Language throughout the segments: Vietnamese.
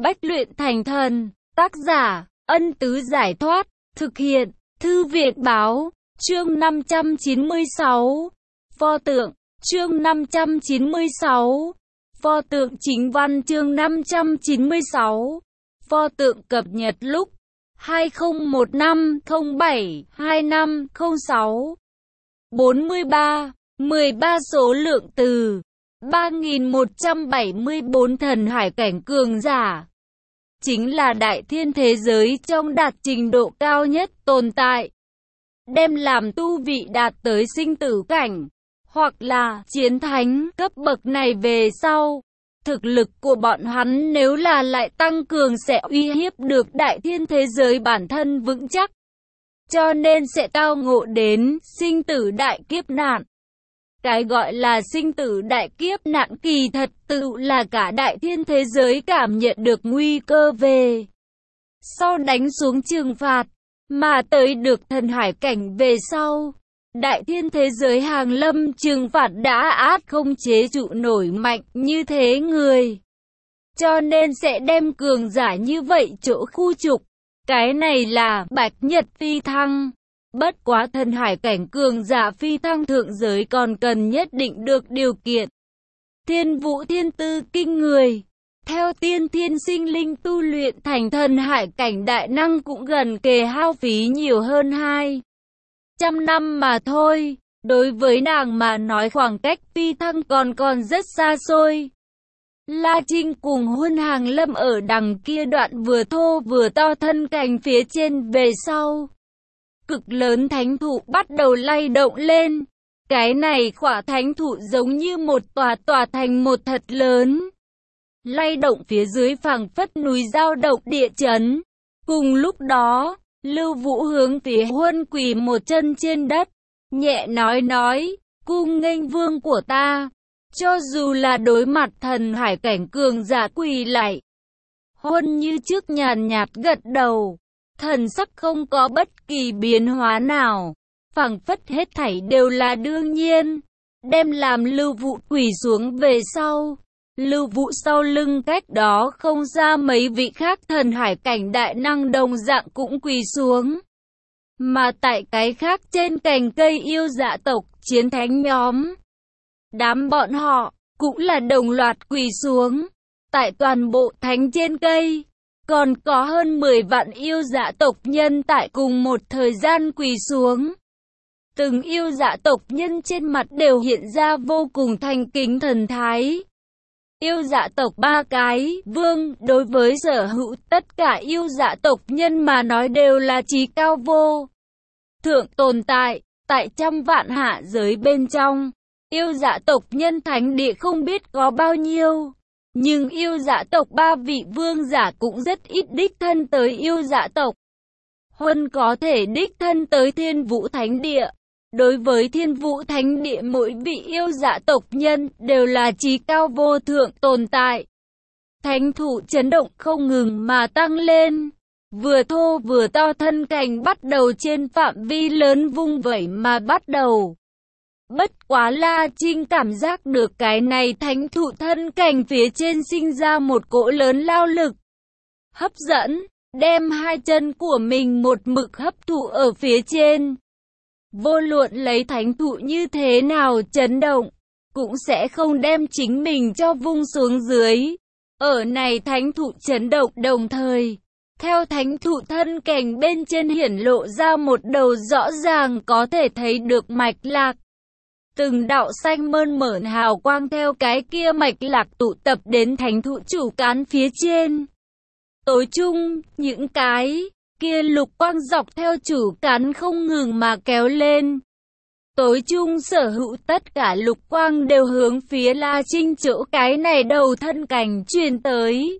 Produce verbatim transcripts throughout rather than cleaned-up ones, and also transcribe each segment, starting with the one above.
Bách luyện thành thần, tác giả, Ân Tứ Giải Thoát, thực hiện, Thư viện Báo, chương năm trăm chín mươi sáu, pho tượng, chương năm trăm chín mươi sáu, pho tượng chính văn chương năm trăm chín mươi sáu, pho tượng cập nhật lúc hai không một năm không bảy hai năm không sáu, bốn mươi ba, mười ba số lượng từ, ba nghìn một trăm bảy mươi bốn thần hải cảnh cường giả. Chính là đại thiên thế giới trong đạt trình độ cao nhất tồn tại. Đem làm tu vị đạt tới sinh tử cảnh, hoặc là chiến thánh cấp bậc này về sau. Thực lực của bọn hắn nếu là lại tăng cường sẽ uy hiếp được đại thiên thế giới bản thân vững chắc. Cho nên sẽ tao ngộ đến sinh tử đại kiếp nạn. Cái gọi là sinh tử đại kiếp nạn kỳ thật tự là cả đại thiên thế giới cảm nhận được nguy cơ về sau đánh xuống trừng phạt, mà tới được thần hải cảnh về sau. Đại thiên thế giới hàng lâm trừng phạt đã át không chế trụ nổi mạnh như thế người. Cho nên sẽ đem cường giả như vậy chỗ khu trục. Cái này là bạch nhật phi thăng. Bất quá thần hải cảnh cường giả phi thăng thượng giới còn cần nhất định được điều kiện. Thiên vũ thiên tư kinh người. Theo tiên thiên sinh linh tu luyện thành thần hải cảnh đại năng cũng gần kề hao phí nhiều hơn hai trăm năm mà thôi. Đối với nàng mà nói khoảng cách phi thăng còn còn rất xa xôi. La Trinh cùng Huân Hàng Lâm ở đằng kia đoạn vừa thô vừa to thân cành phía trên về sau. Cực lớn thánh thụ bắt đầu lay động lên. Cái này khỏa thánh thụ giống như một tòa tòa thành một thật lớn. Lay động phía dưới phảng phất núi dao động địa chấn. Cùng lúc đó, Lưu Vũ hướng phía Huân quỳ một chân trên đất. Nhẹ nói nói, cung nghênh vương của ta. Cho dù là đối mặt thần hải cảnh cường giả quỳ lại. Huân như trước nhàn nhạt gật đầu. Thần sắc không có bất kỳ biến hóa nào, phảng phất hết thảy đều là đương nhiên. Đem làm Lưu Vũ quỳ xuống về sau. Lưu Vũ sau lưng cách đó không ra mấy vị khác thần hải cảnh đại năng đồng dạng cũng quỳ xuống. Mà tại cái khác trên cành cây yêu dạ tộc chiến thánh nhóm, đám bọn họ cũng là đồng loạt quỳ xuống. Tại toàn bộ thánh trên cây, còn có hơn mười vạn yêu dạ tộc nhân tại cùng một thời gian quỳ xuống. Từng yêu dạ tộc nhân trên mặt đều hiện ra vô cùng thành kính thần thái. Yêu dạ tộc ba cái vương đối với sở hữu tất cả yêu dạ tộc nhân mà nói đều là trí cao vô thượng tồn tại. Tại trăm vạn hạ giới bên trong, yêu dạ tộc nhân thánh địa không biết có bao nhiêu. Nhưng yêu dạ tộc ba vị vương giả cũng rất ít đích thân tới yêu dạ tộc. Huân có thể đích thân tới Thiên Vũ Thánh Địa. Đối với Thiên Vũ Thánh Địa mỗi vị yêu dạ tộc nhân đều là trí cao vô thượng tồn tại. Thánh thụ chấn động không ngừng mà tăng lên. Vừa thô vừa to thân cành bắt đầu trên phạm vi lớn vung vẩy mà bắt đầu. Bất quá La Trinh cảm giác được cái này thánh thụ thân cành phía trên sinh ra một cỗ lớn lao lực hấp dẫn, đem hai chân của mình một mực hấp thụ ở phía trên. Vô luận lấy thánh thụ như thế nào chấn động, cũng sẽ không đem chính mình cho vung xuống dưới. Ở này thánh thụ chấn động đồng thời, theo thánh thụ thân cành bên trên hiển lộ ra một đầu rõ ràng có thể thấy được mạch lạc. Từng đạo xanh mơn mởn hào quang theo cái kia mạch lạc tụ tập đến thánh thụ chủ cán phía trên. Tối chung, những cái kia lục quang dọc theo chủ cán không ngừng mà kéo lên. Tối chung sở hữu tất cả lục quang đều hướng phía La Trinh chỗ cái này đầu thân cành truyền tới.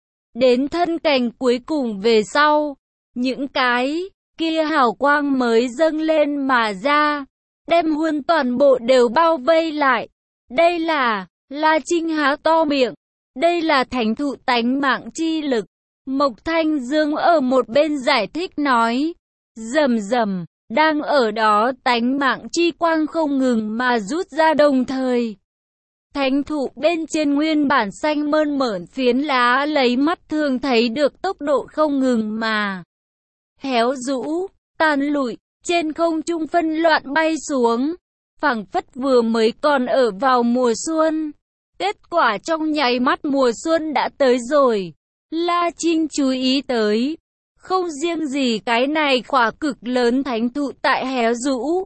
Đến thân cành cuối cùng về sau, những cái kia hào quang mới dâng lên mà ra. Đem Huân toàn bộ đều bao vây lại. Đây là, La Trinh há to miệng. Đây là thánh thụ tánh mạng chi lực. Mộc Thanh Dương ở một bên giải thích nói. Rầm rầm, đang ở đó tánh mạng chi quang không ngừng mà rút ra đồng thời. Thánh thụ bên trên nguyên bản xanh mơn mởn phiến lá lấy mắt thường thấy được tốc độ không ngừng mà héo rũ, tàn lụi, trên không trung phân loạn bay xuống, phảng phất vừa mới còn ở vào mùa xuân. Kết quả trong nháy mắt mùa xuân đã tới rồi. La Trinh chú ý tới, không riêng gì cái này khỏa cực lớn thánh thụ tại héo rũ,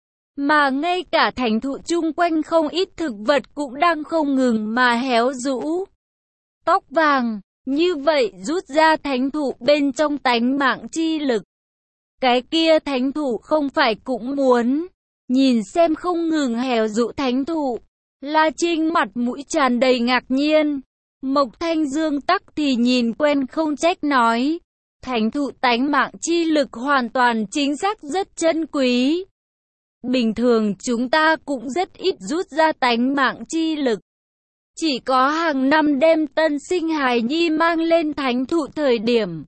mà ngay cả thánh thụ chung quanh không ít thực vật cũng đang không ngừng mà héo rũ. Tóc vàng, như vậy rút ra thánh thụ bên trong tánh mạng chi lực. Cái kia thánh thụ không phải cũng muốn nhìn xem không ngừng héo rũ thánh thụ. La Trinh mặt mũi tràn đầy ngạc nhiên. Mộc Thanh Dương tắc thì nhìn quen không trách nói, thánh thụ tánh mạng chi lực hoàn toàn chính xác rất chân quý. Bình thường chúng ta cũng rất ít rút ra tánh mạng chi lực. Chỉ có hàng năm đem tân sinh hài nhi mang lên thánh thụ thời điểm,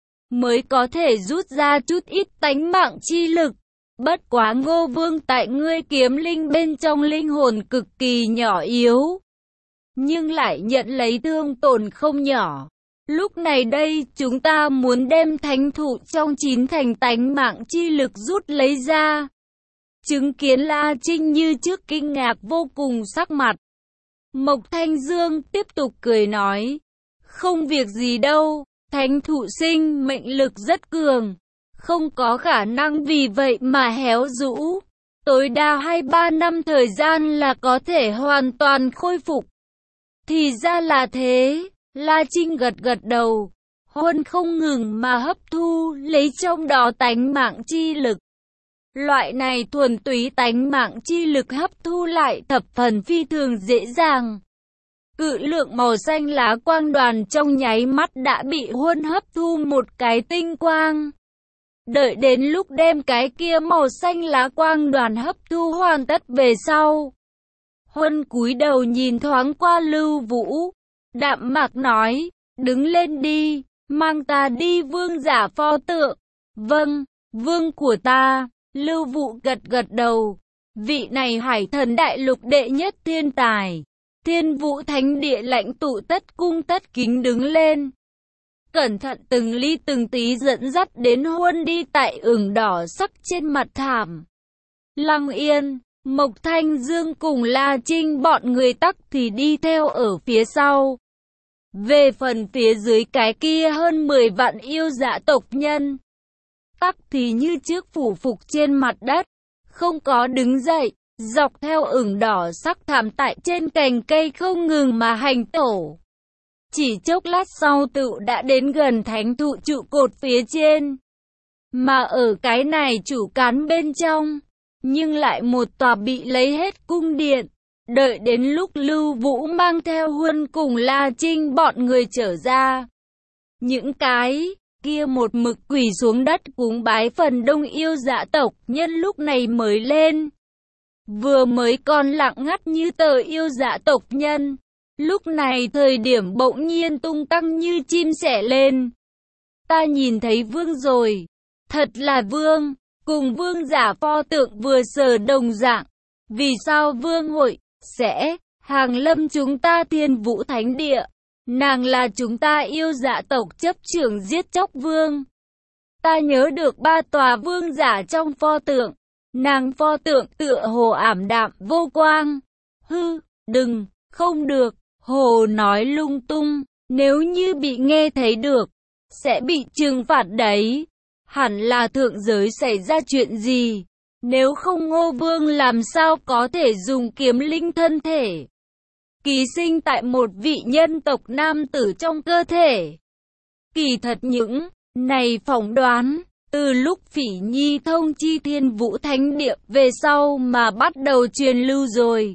mới có thể rút ra chút ít tánh mạng chi lực. Bất quá Ngô Vương tại ngươi kiếm linh bên trong linh hồn cực kỳ nhỏ yếu, nhưng lại nhận lấy thương tổn không nhỏ. Lúc này đây chúng ta muốn đem thánh thụ trong chín thành tánh mạng chi lực rút lấy ra. Chứng kiến La Trinh như trước kinh ngạc vô cùng sắc mặt. Mộc Thanh Dương tiếp tục cười nói, không việc gì đâu, thánh thụ sinh mệnh lực rất cường, không có khả năng vì vậy mà héo rũ. Tối đa hai ba năm thời gian là có thể hoàn toàn khôi phục. Thì ra là thế, La Trinh gật gật đầu, Huân không ngừng mà hấp thu lấy trong đó tánh mạng chi lực. Loại này thuần túy tánh mạng chi lực hấp thu lại thập phần phi thường dễ dàng. Cự lượng màu xanh lá quang đoàn trong nháy mắt đã bị Huân hấp thu một cái tinh quang. Đợi đến lúc đem cái kia màu xanh lá quang đoàn hấp thu hoàn tất về sau, Huân cúi đầu nhìn thoáng qua Lưu Vũ, đạm mạc nói, đứng lên đi, mang ta đi vương giả pho tượng. Vâng, vương của ta. Lưu Vũ gật gật đầu. Vị này hải thần đại lục đệ nhất thiên tài, Thiên Vũ Thánh Địa lãnh tụ tất cung tất kính đứng lên, cẩn thận từng ly từng tí dẫn dắt đến Huân đi tại ửng đỏ sắc trên mặt thảm. Lăng Yên, Mộc Thanh Dương cùng La Trinh bọn người tắc thì đi theo ở phía sau. Về phần phía dưới cái kia hơn mười vạn yêu dạ tộc nhân, tắc thì như trước phủ phục trên mặt đất, không có đứng dậy, dọc theo ửng đỏ sắc thảm tại trên cành cây không ngừng mà hành tổ. Chỉ chốc lát sau tựu đã đến gần thánh thụ trụ cột phía trên. Mà ở cái này chủ cán bên trong, nhưng lại một tòa bị lấy hết cung điện. Đợi đến lúc Lưu Vũ mang theo Huân cùng La Trinh bọn người trở ra, những cái kia một mực quỳ xuống đất cúng bái phần đông yêu dạ tộc nhân lúc này mới lên. Vừa mới còn lặng ngắt như tờ yêu dạ tộc nhân, lúc này thời điểm bỗng nhiên tung tăng như chim sẻ lên. Ta nhìn thấy vương rồi, thật là vương, cùng vương giả pho tượng vừa sờ đồng dạng. Vì sao vương hội sẽ hàng lâm chúng ta Thiên Vũ Thánh Địa? Nàng là chúng ta yêu dạ tộc chấp trưởng giết chóc vương. Ta nhớ được ba tòa vương giả trong pho tượng. Nàng pho tượng tựa hồ ảm đạm vô quang. Hư, đừng, không được, hồ nói lung tung. Nếu như bị nghe thấy được, sẽ bị trừng phạt đấy. Hẳn là thượng giới xảy ra chuyện gì? Nếu không Ngô Vương làm sao có thể dùng kiếm linh thân thể ký sinh tại một vị nhân tộc nam tử trong cơ thể? Kỳ thật những này phỏng đoán, từ lúc Phỉ Nhi thông chi Thiên Vũ Thánh Địa về sau mà bắt đầu truyền lưu rồi.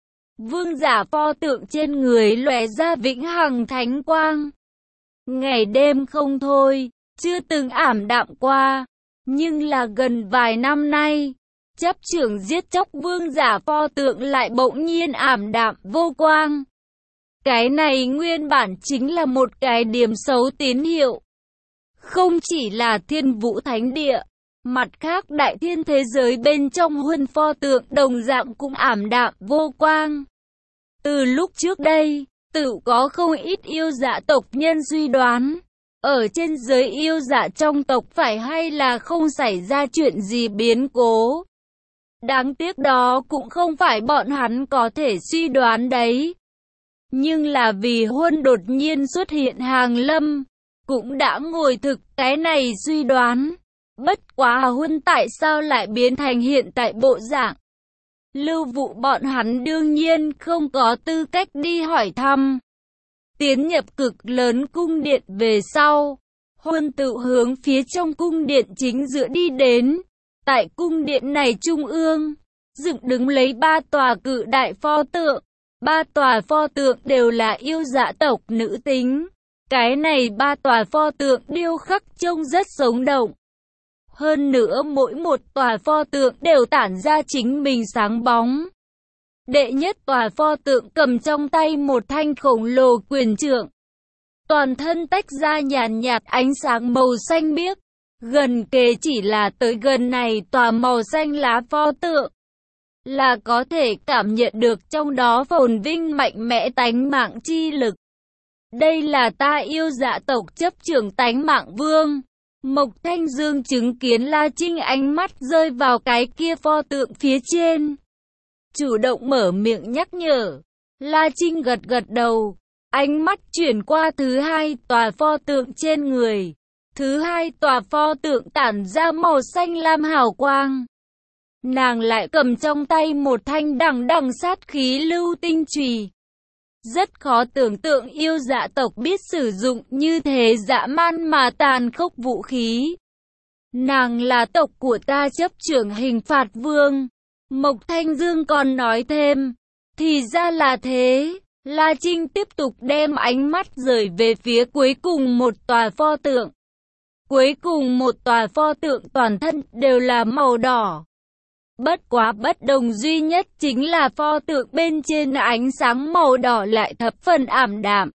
Vương giả pho tượng trên người lóe ra vĩnh hằng thánh quang. Ngày đêm không thôi, chưa từng ảm đạm qua. Nhưng là gần vài năm nay, chấp trưởng giết chóc vương giả pho tượng lại bỗng nhiên ảm đạm vô quang. Cái này nguyên bản chính là một cái điểm xấu tín hiệu. Không chỉ là Thiên Vũ Thánh Địa, mặt khác đại thiên thế giới bên trong Huân pho tượng đồng dạng cũng ảm đạm vô quang. Từ lúc trước đây, tự có không ít yêu dạ tộc nhân suy đoán, ở trên giới yêu dạ trong tộc phải hay là không xảy ra chuyện gì biến cố. Đáng tiếc đó cũng không phải bọn hắn có thể suy đoán đấy. Nhưng là vì Huân đột nhiên xuất hiện hàng lâm, cũng đã ngồi thực cái này suy đoán. Bất quá Huân tại sao lại biến thành hiện tại bộ dạng? Lưu Vụ bọn hắn đương nhiên không có tư cách đi hỏi thăm. Tiến nhập cực lớn cung điện về sau, Huân tự hướng phía trong cung điện chính giữa đi đến. Tại cung điện này trung ương, dựng đứng lấy ba tòa cự đại pho tượng. Ba tòa pho tượng đều là yêu dạ tộc nữ tính. Cái này ba tòa pho tượng điêu khắc trông rất sống động. Hơn nữa mỗi một tòa pho tượng đều tản ra chính mình sáng bóng. Đệ nhất tòa pho tượng cầm trong tay một thanh khổng lồ quyền trượng. Toàn thân tách ra nhàn nhạt ánh sáng màu xanh biếc. Gần kề chỉ là tới gần này tòa màu xanh lá pho tượng, là có thể cảm nhận được trong đó phồn vinh mạnh mẽ tánh mạng chi lực. Đây là ta yêu dạ tộc chấp trưởng tánh mạng vương. Mộc Thanh Dương chứng kiến La Trinh ánh mắt rơi vào cái kia pho tượng phía trên, chủ động mở miệng nhắc nhở. La Trinh gật gật đầu, ánh mắt chuyển qua thứ hai tòa pho tượng trên người. Thứ hai tòa pho tượng tản ra màu xanh lam hào quang. Nàng lại cầm trong tay một thanh đằng đằng sát khí lưu tinh chùy. Rất khó tưởng tượng yêu dạ tộc biết sử dụng như thế dã man mà tàn khốc vũ khí. Nàng là tộc của ta chấp trưởng hình phạt vương. Mộc Thanh Dương còn nói thêm. Thì ra là thế. La Trinh tiếp tục đem ánh mắt rời về phía cuối cùng một tòa pho tượng. Cuối cùng một tòa pho tượng toàn thân đều là màu đỏ. Bất quá bất đồng duy nhất chính là pho tượng bên trên ánh sáng màu đỏ lại thập phần ảm đạm.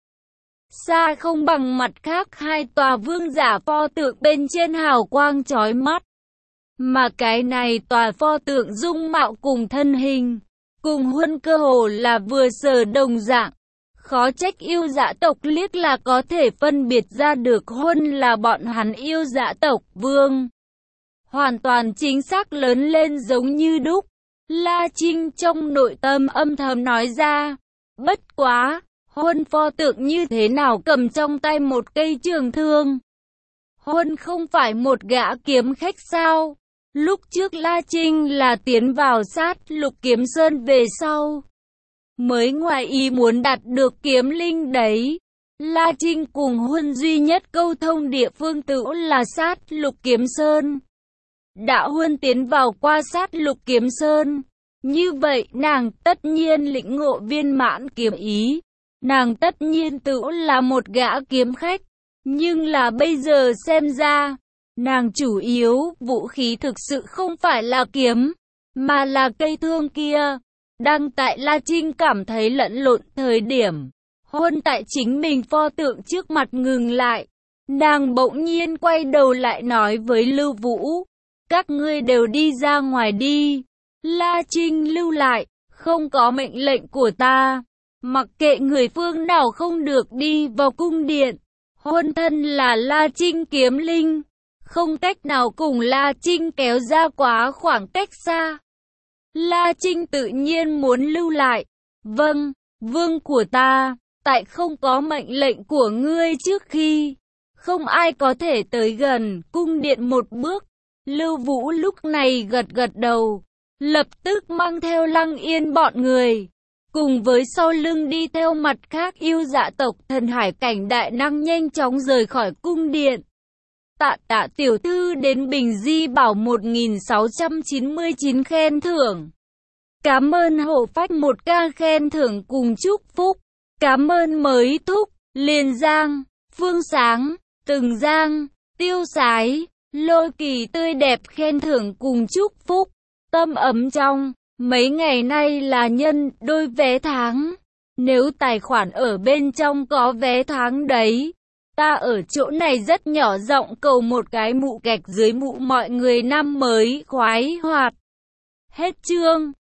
Xa không bằng mặt khác hai tòa vương giả pho tượng bên trên hào quang chói mắt. Mà cái này tòa pho tượng dung mạo cùng thân hình, cùng Huân cơ hồ là vừa sờ đồng dạng. Khó trách yêu dạ tộc liếc là có thể phân biệt ra được Huân là bọn hắn yêu dạ tộc vương. Hoàn toàn chính xác lớn lên giống như đúc. La Trinh trong nội tâm âm thầm nói ra. Bất quá, Huân pho tượng như thế nào cầm trong tay một cây trường thương? Huân không phải một gã kiếm khách sao? Lúc trước La Trinh là tiến vào sát Lục Kiếm Sơn về sau, mới ngoài ý muốn đạt được kiếm linh đấy. La Trinh cùng Huân duy nhất câu thông địa phương tự là sát Lục Kiếm Sơn. Đã Huân tiến vào qua sát Lục Kiếm Sơn, như vậy nàng tất nhiên lĩnh ngộ viên mãn kiếm ý. Nàng tất nhiên tự là một gã kiếm khách. Nhưng là bây giờ xem ra, nàng chủ yếu vũ khí thực sự không phải là kiếm, mà là cây thương kia. Đang tại La Trinh cảm thấy lẫn lộn thời điểm, Huân tại chính mình pho tượng trước mặt ngừng lại. Nàng bỗng nhiên quay đầu lại nói với Lưu Vũ, các ngươi đều đi ra ngoài đi. La Trinh lưu lại, không có mệnh lệnh của ta, mặc kệ người phương nào không được đi vào cung điện. Huân thân là La Trinh kiếm linh, không cách nào cùng La Trinh kéo ra quá khoảng cách xa. La Trinh tự nhiên muốn lưu lại. Vâng, vương của ta, tại không có mệnh lệnh của ngươi trước khi, không ai có thể tới gần cung điện một bước. Lưu Vũ lúc này gật gật đầu, lập tức mang theo Lăng Yên bọn người, cùng với sau lưng đi theo mặt khác yêu dạ tộc thần hải cảnh đại năng nhanh chóng rời khỏi cung điện. Tạ tạ tiểu thư đến Bình Di Bảo một nghìn sáu trăm chín mươi chín khen thưởng. Cảm ơn hộ phách một ca khen thưởng cùng chúc phúc. Cảm ơn mới thúc, Liền Giang, Phương Sáng, Từng Giang, Tiêu Sái, Lôi Kỳ tươi đẹp khen thưởng cùng chúc phúc. Tâm ấm trong, mấy ngày nay là nhân đôi vé tháng. Nếu tài khoản ở bên trong có vé tháng đấy, ta ở chỗ này rất nhỏ giọng cầu một cái mụ kẹt dưới mụ mọi người năm mới khoái hoạt. Hết chương.